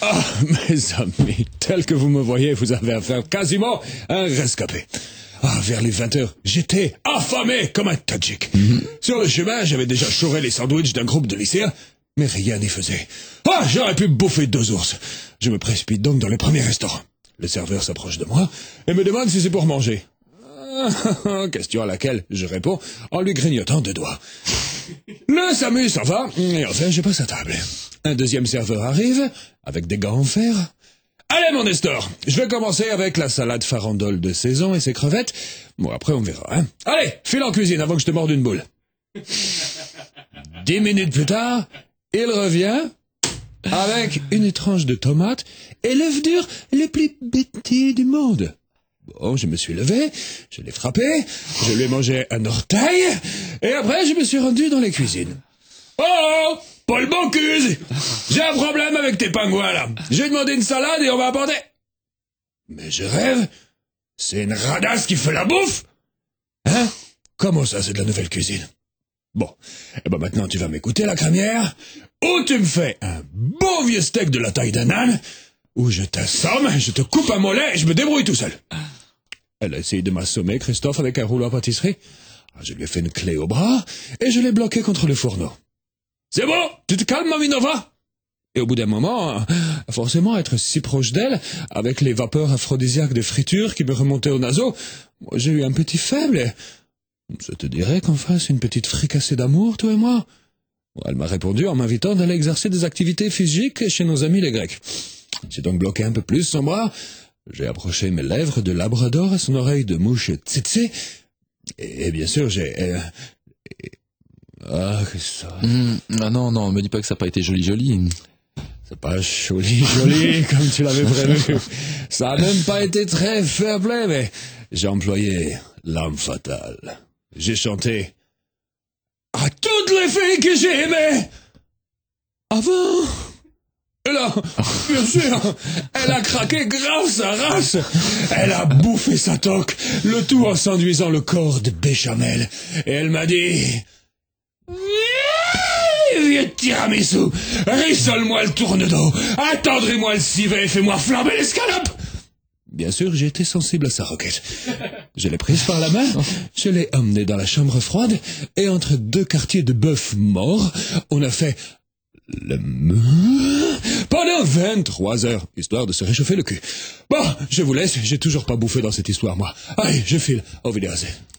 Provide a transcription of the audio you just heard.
Ah, mes amis, tel que vous me voyez, vous avez affaire quasiment à un rescapé. Ah, vers les 20h, j'étais affamé comme un tadjik. Sur le chemin, j'avais déjà chouré les sandwichs d'un groupe de lycéens, mais rien n'y faisait. Ah, j'aurais pu bouffer 2 ours. Je me précipite donc dans le premier restaurant. Le serveur s'approche de moi et me demande si c'est pour manger. Question à laquelle je réponds en lui grignotant 2 doigts. Le SAMU s'en va, et enfin je passe à table. Un deuxième serveur arrive, avec des gants en fer. Allez mon Nestor, je vais commencer avec la salade farandole de saison et ses crevettes. Bon, après on verra, hein. Allez, file en cuisine avant que je te morde une boule. 10 minutes plus tard, il revient avec une tranche de tomate et l'œuf dur le plus bêté du monde. Bon, je me suis levé, je l'ai frappé, je lui ai mangé un orteil, et après je me suis rendu dans les cuisines. Oh, Paul Bocuse, j'ai un problème avec tes pingouins là. J'ai demandé une salade et on m'a apporté... Mais je rêve, c'est une radasse qui fait la bouffe. Hein? Comment ça, c'est de la nouvelle cuisine? Bon, et ben maintenant tu vas m'écouter la crémière, ou tu me fais un beau vieux steak de la taille d'un âne, ou je t'assomme, je te coupe un mollet et je me débrouille tout seul. Elle a essayé de m'assommer, Christophe, avec un rouleau à pâtisserie. Je lui ai fait une clé au bras et je l'ai bloqué contre le fourneau. C'est bon, tu te calmes, Maminova? Et au bout d'un moment, forcément être si proche d'elle, avec les vapeurs aphrodisiaques de friture qui me remontaient au naseau, moi j'ai eu un petit faible et... Ça te dirait qu'on fasse une petite fricassée d'amour, toi et moi? Elle m'a répondu en m'invitant d'aller exercer des activités physiques chez nos amis les Grecs. J'ai donc bloqué un peu plus son bras, j'ai approché mes lèvres de labrador à son oreille de mouche tsetse, et bien sûr j'ai... Ah, que ça... Ah non, me dis pas que ça n'a pas été joli. C'est pas joli, comme tu l'avais prévu. Ça a même pas été très fair play, mais j'ai employé l'âme fatale. J'ai chanté à toutes les filles que j'ai aimées avant. Et là, bien sûr, elle a craqué grave sa race. Elle a bouffé sa toque, le tout en s'enduisant le corps de béchamel. Et elle m'a dit... Vieux tiramisu, rissole-moi le tourne-dos, attendris-moi le civet et fais-moi flamber l'escalope. Bien sûr, j'ai été sensible à sa requête. Je l'ai prise par la main, je l'ai emmenée dans la chambre froide, et entre 2 quartiers de bœuf morts, on a fait le pendant 23 heures, histoire de se réchauffer le cul. Bon, je vous laisse, j'ai toujours pas bouffé dans cette histoire, moi. Allez, je file, au Wiedersehen.